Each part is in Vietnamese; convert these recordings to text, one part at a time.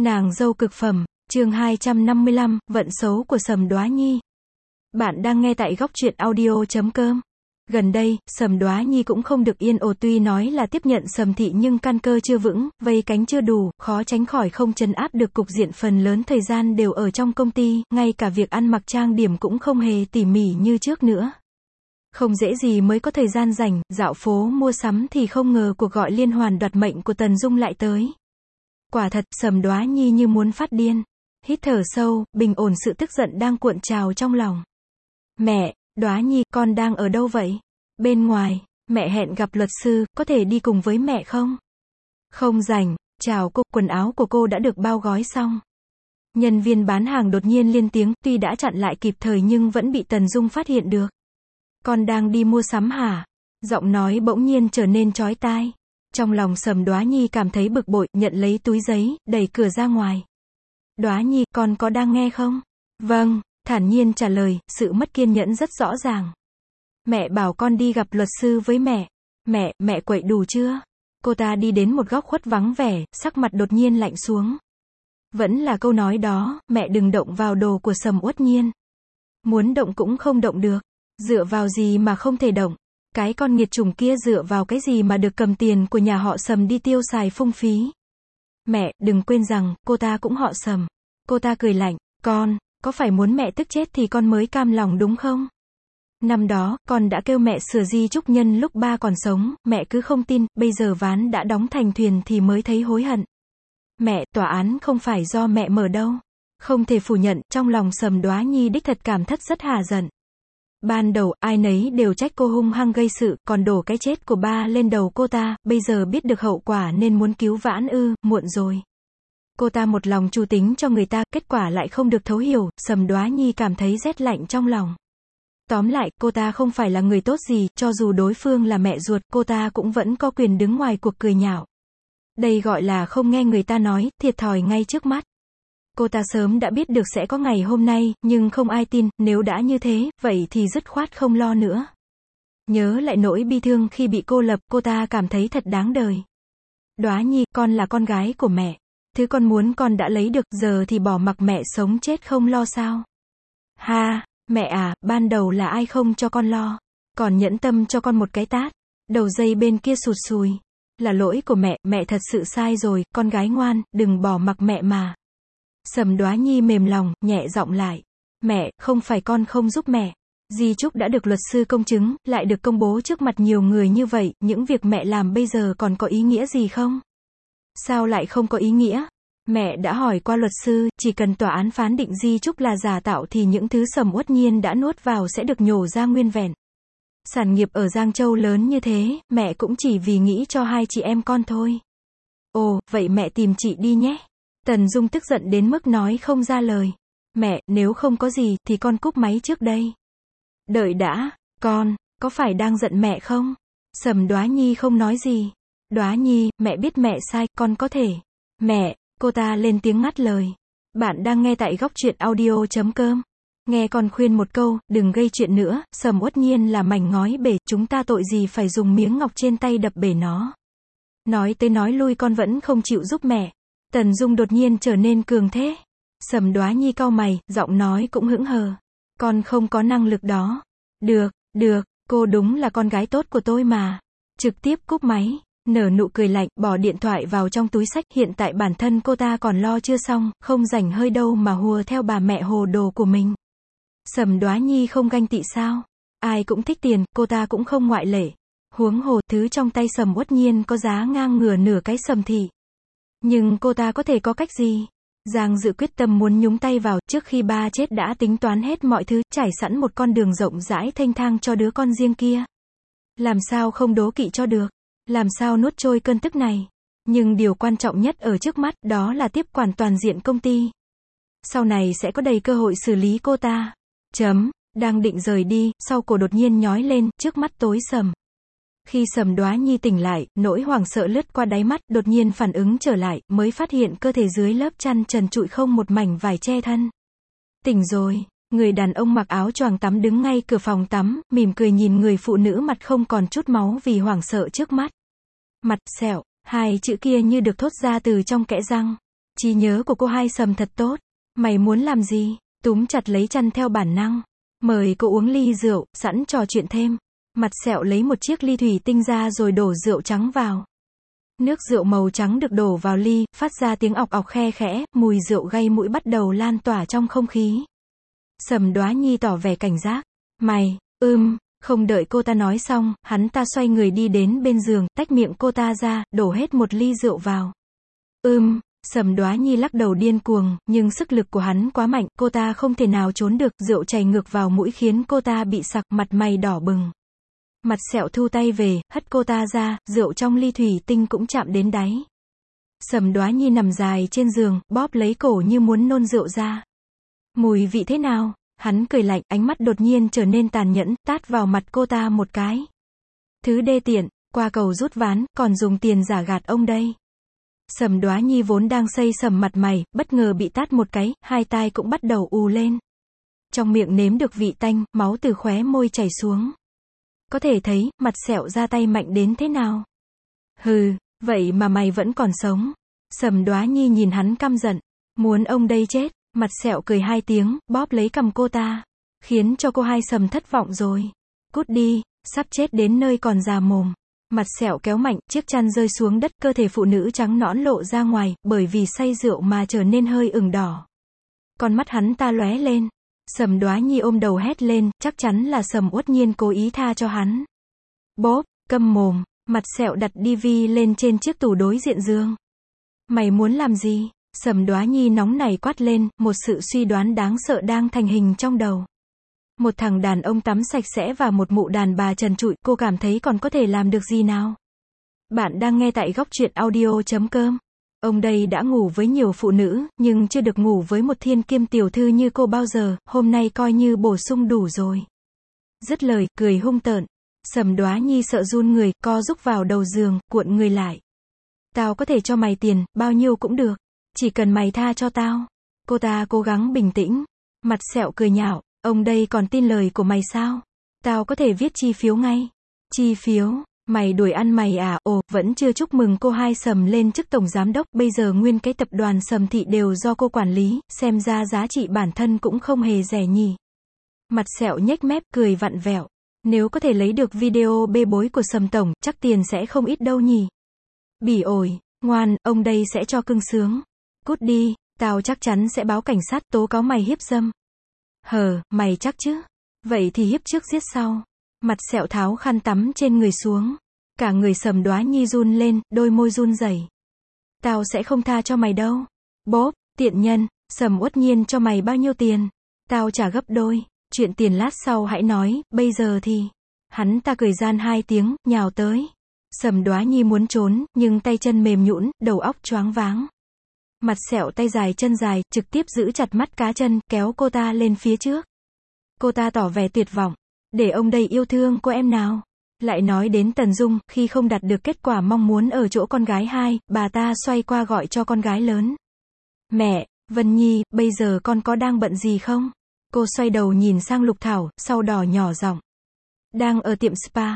Nàng dâu cực phẩm, chương 255, vận xấu của Sầm Đoá Nhi. Bạn đang nghe tại góc truyện audio.com. Gần đây, Sầm Đoá Nhi cũng không được yên ổn, tuy nói là tiếp nhận Sầm thị nhưng căn cơ chưa vững, vây cánh chưa đủ, khó tránh khỏi không trấn áp được cục diện, phần lớn thời gian đều ở trong công ty, ngay cả việc ăn mặc trang điểm cũng không hề tỉ mỉ như trước nữa. Không dễ gì mới có thời gian rảnh, dạo phố mua sắm thì không ngờ cuộc gọi liên hoàn đoạt mệnh của Tần Dung lại tới. Quả thật, Sầm Đoá Nhi như muốn phát điên. Hít thở sâu, bình ổn sự tức giận đang cuộn trào trong lòng. Mẹ, Đoá Nhi, con đang ở đâu vậy? Bên ngoài, mẹ hẹn gặp luật sư, có thể đi cùng với mẹ không? Không rảnh, chào cô, quần áo của cô đã được bao gói xong. Nhân viên bán hàng đột nhiên lên tiếng, tuy đã chặn lại kịp thời nhưng vẫn bị Tần Dung phát hiện được. Con đang đi mua sắm hả? Giọng nói bỗng nhiên trở nên chói tai. Trong lòng Sầm Đoá Nhi cảm thấy bực bội, nhận lấy túi giấy, đẩy cửa ra ngoài. Đoá Nhi, con có đang nghe không? Vâng, thản nhiên trả lời, sự mất kiên nhẫn rất rõ ràng. Mẹ bảo con đi gặp luật sư với mẹ. Mẹ quậy đủ chưa? Cô ta đi đến một góc khuất vắng vẻ, sắc mặt đột nhiên lạnh xuống. Vẫn là câu nói đó, mẹ đừng động vào đồ của Sầm Uất Nhiên. Muốn động cũng không động được. Dựa vào gì mà không thể động? Cái con nghiệt chủng kia dựa vào cái gì mà được cầm tiền của nhà họ Sầm đi tiêu xài phung phí? Mẹ, đừng quên rằng, cô ta cũng họ Sầm. Cô ta cười lạnh, con, có phải muốn mẹ tức chết thì con mới cam lòng đúng không? Năm đó, con đã kêu mẹ sửa di chúc nhân lúc ba còn sống, mẹ cứ không tin, bây giờ ván đã đóng thành thuyền thì mới thấy hối hận. Mẹ, tòa án không phải do mẹ mở đâu. Không thể phủ nhận, trong lòng Sầm Đoá Nhi đích thật cảm thất rất hà giận. Ban đầu, ai nấy đều trách cô hung hăng gây sự, còn đổ cái chết của ba lên đầu cô ta, bây giờ biết được hậu quả nên muốn cứu vãn muộn rồi. Cô ta một lòng chu tính cho người ta, kết quả lại không được thấu hiểu, Sầm Đoá Nhi cảm thấy rét lạnh trong lòng. Tóm lại, cô ta không phải là người tốt gì, cho dù đối phương là mẹ ruột, cô ta cũng vẫn có quyền đứng ngoài cuộc cười nhạo. Đây gọi là không nghe người ta nói, thiệt thòi ngay trước mắt. Cô ta sớm đã biết được sẽ có ngày hôm nay, nhưng không ai tin, nếu đã như thế, vậy thì dứt khoát không lo nữa. Nhớ lại nỗi bi thương khi bị cô lập, cô ta cảm thấy thật đáng đời. Đoá Nhi, con là con gái của mẹ. Thứ con muốn con đã lấy được, giờ thì bỏ mặc mẹ sống chết không lo sao? Ha, mẹ à, ban đầu là ai không cho con lo? Còn nhẫn tâm cho con một cái tát. Đầu dây bên kia sụt sùi. Là lỗi của mẹ thật sự sai rồi, con gái ngoan, đừng bỏ mặc mẹ mà. Sầm Đoá Nhi mềm lòng, nhẹ giọng lại. Mẹ, không phải con không giúp mẹ. Di chúc đã được luật sư công chứng, lại được công bố trước mặt nhiều người như vậy, những việc mẹ làm bây giờ còn có ý nghĩa gì không? Sao lại không có ý nghĩa? Mẹ đã hỏi qua luật sư, chỉ cần tòa án phán định di chúc là giả tạo thì những thứ Sầm Uất Nhiên đã nuốt vào sẽ được nhổ ra nguyên vẹn. Sản nghiệp ở Giang Châu lớn như thế, mẹ cũng chỉ vì nghĩ cho hai chị em con thôi. Ồ, vậy mẹ tìm chị đi nhé. Tần Dung tức giận đến mức nói không ra lời. Mẹ, nếu không có gì, thì con cúp máy trước đây. Đợi đã, con, có phải đang giận mẹ không? Sầm Đoá Nhi không nói gì. Đoá Nhi, mẹ biết mẹ sai, con có thể. Mẹ, cô ta lên tiếng ngắt lời. Bạn đang nghe tại góc truyện audio.com. Nghe con khuyên một câu, đừng gây chuyện nữa, Sầm Uất Nhiên là mảnh ngói bể, chúng ta tội gì phải dùng miếng ngọc trên tay đập bể nó. Nói tới nói lui con vẫn không chịu giúp mẹ. Tần Dung đột nhiên trở nên cường thế. Sầm Đoá Nhi cau mày, giọng nói cũng hững hờ. Con không có năng lực đó. Được, cô đúng là con gái tốt của tôi mà. Trực tiếp cúp máy, nở nụ cười lạnh, bỏ điện thoại vào trong túi xách, hiện tại bản thân cô ta còn lo chưa xong, không rảnh hơi đâu mà hùa theo bà mẹ hồ đồ của mình. Sầm Đoá Nhi không ganh tị sao? Ai cũng thích tiền, cô ta cũng không ngoại lệ. Huống hồ, thứ trong tay Sầm Uất Nhiên có giá ngang ngửa nửa cái Sầm thị. Nhưng cô ta có thể có cách gì? Giang Dự quyết tâm muốn nhúng tay vào, trước khi ba chết đã tính toán hết mọi thứ, trải sẵn một con đường rộng rãi thênh thang cho đứa con riêng kia. Làm sao không đố kỵ cho được? Làm sao nuốt trôi cơn tức này? Nhưng điều quan trọng nhất ở trước mắt, đó là tiếp quản toàn diện công ty. Sau này sẽ có đầy cơ hội xử lý cô ta. Đang định rời đi, sau cổ đột nhiên nhói lên, trước mắt tối sầm. Khi Sầm Đoá Nhi tỉnh lại, nỗi hoảng sợ lướt qua đáy mắt, đột nhiên phản ứng trở lại, mới phát hiện cơ thể dưới lớp chăn trần trụi không một mảnh vải che thân. Tỉnh rồi, người đàn ông mặc áo choàng tắm đứng ngay cửa phòng tắm, mỉm cười nhìn người phụ nữ mặt không còn chút máu vì hoảng sợ trước mắt. Mặt sẹo, hai chữ kia như được thốt ra từ trong kẽ răng. Trí nhớ của cô Hai Sầm thật tốt. Mày muốn làm gì? Túm chặt lấy chăn theo bản năng. Mời cô uống ly rượu, sẵn trò chuyện thêm. Mặt sẹo lấy một chiếc ly thủy tinh ra rồi đổ rượu trắng vào. Nước rượu màu trắng được đổ vào ly, phát ra tiếng ọc ọc khe khẽ, mùi rượu gây mũi bắt đầu lan tỏa trong không khí. Sầm Đoá Nhi tỏ vẻ cảnh giác. Mày, không đợi cô ta nói xong, hắn ta xoay người đi đến bên giường, tách miệng cô ta ra, đổ hết một ly rượu vào. Sầm Đoá Nhi lắc đầu điên cuồng, nhưng sức lực của hắn quá mạnh, cô ta không thể nào trốn được, rượu chảy ngược vào mũi khiến cô ta bị sặc, mặt mày đỏ bừng. Mặt sẹo thu tay về, hất cô ta ra, rượu trong ly thủy tinh cũng chạm đến đáy. Sầm Đoá Nhi nằm dài trên giường, bóp lấy cổ như muốn nôn rượu ra. Mùi vị thế nào? Hắn cười lạnh, ánh mắt đột nhiên trở nên tàn nhẫn, tát vào mặt cô ta một cái. Thứ đê tiện, qua cầu rút ván, còn dùng tiền giả gạt ông đây. Sầm Đoá Nhi vốn đang xây sầm mặt mày, bất ngờ bị tát một cái, hai tai cũng bắt đầu ù lên. Trong miệng nếm được vị tanh, máu từ khóe môi chảy xuống. Có thể thấy, mặt sẹo ra tay mạnh đến thế nào. Hừ, vậy mà mày vẫn còn sống. Sầm Đoá Nhi nhìn hắn căm giận. Muốn ông đây chết. Mặt sẹo cười hai tiếng, bóp lấy cằm cô ta. Khiến cho cô Hai Sầm thất vọng rồi. Cút đi, sắp chết đến nơi còn già mồm. Mặt sẹo kéo mạnh, chiếc chăn rơi xuống đất, cơ thể phụ nữ trắng nõn lộ ra ngoài, bởi vì say rượu mà trở nên hơi ửng đỏ. Con mắt hắn ta lóe lên. Sầm Đoá Nhi ôm đầu hét lên, chắc chắn là Sầm Uất Nhiên cố ý tha cho hắn. Bốp, câm mồm, mặt sẹo đặt tivi lên trên chiếc tủ đối diện giường. Mày muốn làm gì? Sầm Đoá Nhi nóng nảy quát lên, một sự suy đoán đáng sợ đang thành hình trong đầu. Một thằng đàn ông tắm sạch sẽ và một mụ đàn bà trần trụi, cô cảm thấy còn có thể làm được gì nào? Bạn đang nghe tại góc truyện audio.com. Ông đây đã ngủ với nhiều phụ nữ, nhưng chưa được ngủ với một thiên kiêm tiểu thư như cô bao giờ, hôm nay coi như bổ sung đủ rồi. Dứt lời, cười hung tợn. Sầm Đoá Nhi sợ run người, co rúc vào đầu giường, cuộn người lại. Tao có thể cho mày tiền, bao nhiêu cũng được. Chỉ cần mày tha cho tao. Cô ta cố gắng bình tĩnh. Mặt sẹo cười nhạo, ông đây còn tin lời của mày sao? Tao có thể viết chi phiếu ngay. Chi phiếu? Mày đuổi ăn mày à? Ồ, vẫn chưa chúc mừng cô Hai Sầm lên chức tổng giám đốc, bây giờ nguyên cái tập đoàn Sầm Thị đều do cô quản lý, xem ra giá trị bản thân cũng không hề rẻ nhỉ. Mặt sẹo nhếch mép, cười vặn vẹo. Nếu có thể lấy được video bê bối của Sầm tổng, chắc tiền sẽ không ít đâu nhỉ. Bỉ ổi, ngoan, ông đây sẽ cho cưng sướng. Cút đi, tao chắc chắn sẽ báo cảnh sát tố cáo mày hiếp dâm. Hờ, mày chắc chứ? Vậy thì hiếp trước giết sau. Mặt sẹo tháo khăn tắm trên người xuống. Cả người Sầm Đoá Nhi run lên, đôi môi run rẩy. Tao sẽ không tha cho mày đâu. Bốp, tiện nhân, Sầm Uất Nhiên cho mày bao nhiêu tiền? Tao trả gấp đôi. Chuyện tiền lát sau hãy nói, bây giờ thì. Hắn ta cười gian hai tiếng, nhào tới. Sầm Đoá Nhi muốn trốn, nhưng tay chân mềm nhũn, đầu óc choáng váng. Mặt sẹo tay dài chân dài, trực tiếp giữ chặt mắt cá chân, kéo cô ta lên phía trước. Cô ta tỏ vẻ tuyệt vọng. Để ông đây yêu thương cô em nào. Lại nói đến Tần Dung, khi không đạt được kết quả mong muốn ở chỗ con gái hai, bà ta xoay qua gọi cho con gái lớn. Mẹ, Vân Nhi, bây giờ con có đang bận gì không? Cô xoay đầu nhìn sang Lục Thảo, sau đỏ nhỏ giọng. Đang ở tiệm spa,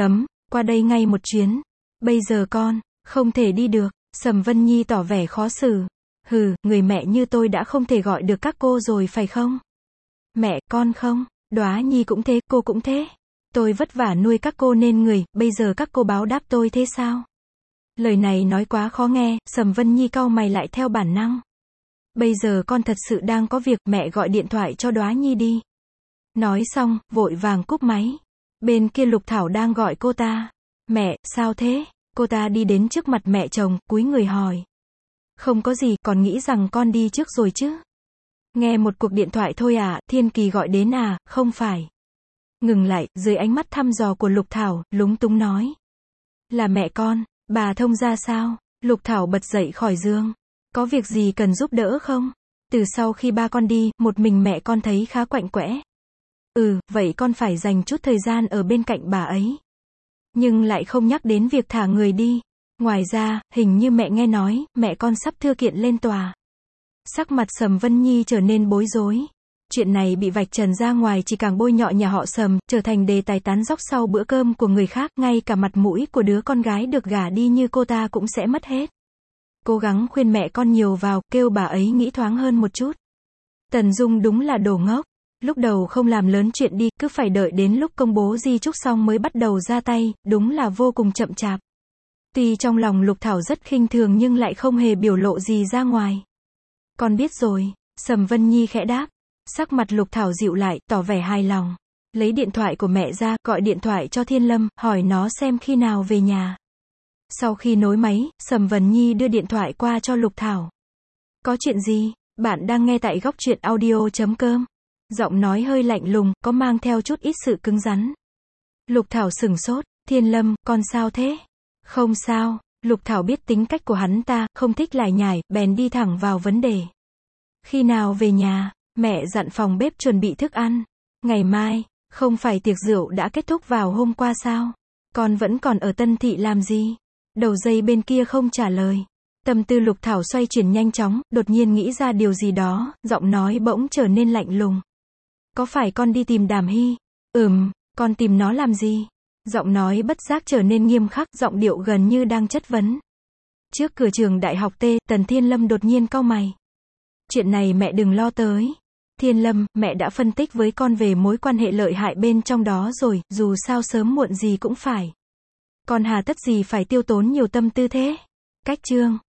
qua đây ngay một chuyến. Bây giờ con, không thể đi được. Sầm Vân Nhi tỏ vẻ khó xử. Hừ, người mẹ như tôi đã không thể gọi được các cô rồi phải không? Mẹ, con không. Đoá Nhi cũng thế, cô cũng thế. Tôi vất vả nuôi các cô nên người, bây giờ các cô báo đáp tôi thế sao? Lời này nói quá khó nghe, Sầm Vân Nhi cau mày lại theo bản năng. Bây giờ con thật sự đang có việc, mẹ gọi điện thoại cho Đoá Nhi đi. Nói xong, vội vàng cúp máy. Bên kia Lục Thảo đang gọi cô ta. Mẹ, sao thế? Cô ta đi đến trước mặt mẹ chồng, cúi người hỏi. Không có gì, còn nghĩ rằng con đi trước rồi chứ? Nghe một cuộc điện thoại thôi à, Thiên Kỳ gọi đến à, không phải. Ngừng lại, dưới ánh mắt thăm dò của Lục Thảo, lúng túng nói. Là mẹ con, bà thông ra sao? Lục Thảo bật dậy khỏi giường. Có việc gì cần giúp đỡ không? Từ sau khi ba con đi, một mình mẹ con thấy khá quạnh quẽ. Vậy con phải dành chút thời gian ở bên cạnh bà ấy. Nhưng lại không nhắc đến việc thả người đi. Ngoài ra, hình như mẹ nghe nói, mẹ con sắp thư kiện lên tòa. Sắc mặt Sầm Vân Nhi trở nên bối rối. Chuyện này bị vạch trần ra ngoài chỉ càng bôi nhọ nhà họ Sầm, trở thành đề tài tán dóc sau bữa cơm của người khác, ngay cả mặt mũi của đứa con gái được gả đi như cô ta cũng sẽ mất hết. Cố gắng khuyên mẹ con nhiều vào, kêu bà ấy nghĩ thoáng hơn một chút. Tần Dung đúng là đồ ngốc. Lúc đầu không làm lớn chuyện đi, cứ phải đợi đến lúc công bố di chúc xong mới bắt đầu ra tay, đúng là vô cùng chậm chạp. Tuy trong lòng Lục Thảo rất khinh thường nhưng lại không hề biểu lộ gì ra ngoài. Con biết rồi, Sầm Vân Nhi khẽ đáp. Sắc mặt Lục Thảo dịu lại, tỏ vẻ hài lòng. Lấy điện thoại của mẹ ra, gọi điện thoại cho Thiên Lâm, hỏi nó xem khi nào về nhà. Sau khi nối máy, Sầm Vân Nhi đưa điện thoại qua cho Lục Thảo. Có chuyện gì? Bạn đang nghe tại góc truyện audio.com. Giọng nói hơi lạnh lùng, có mang theo chút ít sự cứng rắn. Lục Thảo sửng sốt. Thiên Lâm, con sao thế? Không sao. Lục Thảo biết tính cách của hắn ta, không thích lải nhải, bèn đi thẳng vào vấn đề. Khi nào về nhà? Mẹ dặn phòng bếp chuẩn bị thức ăn. Ngày mai. Không phải tiệc rượu đã kết thúc vào hôm qua sao? Con vẫn còn ở Tân Thị làm gì? Đầu dây bên kia không trả lời. Tâm tư Lục Thảo xoay chuyển nhanh chóng, đột nhiên nghĩ ra điều gì đó, giọng nói bỗng trở nên lạnh lùng. Có phải con đi tìm Đàm Hy? Con tìm nó làm gì? Giọng nói bất giác trở nên nghiêm khắc, giọng điệu gần như đang chất vấn. Trước cửa trường đại học T, Tần Thiên Lâm đột nhiên cau mày. Chuyện này mẹ đừng lo tới. Thiên Lâm, mẹ đã phân tích với con về mối quan hệ lợi hại bên trong đó rồi, dù sao sớm muộn gì cũng phải. Con hà tất gì phải tiêu tốn nhiều tâm tư thế? Cách chương.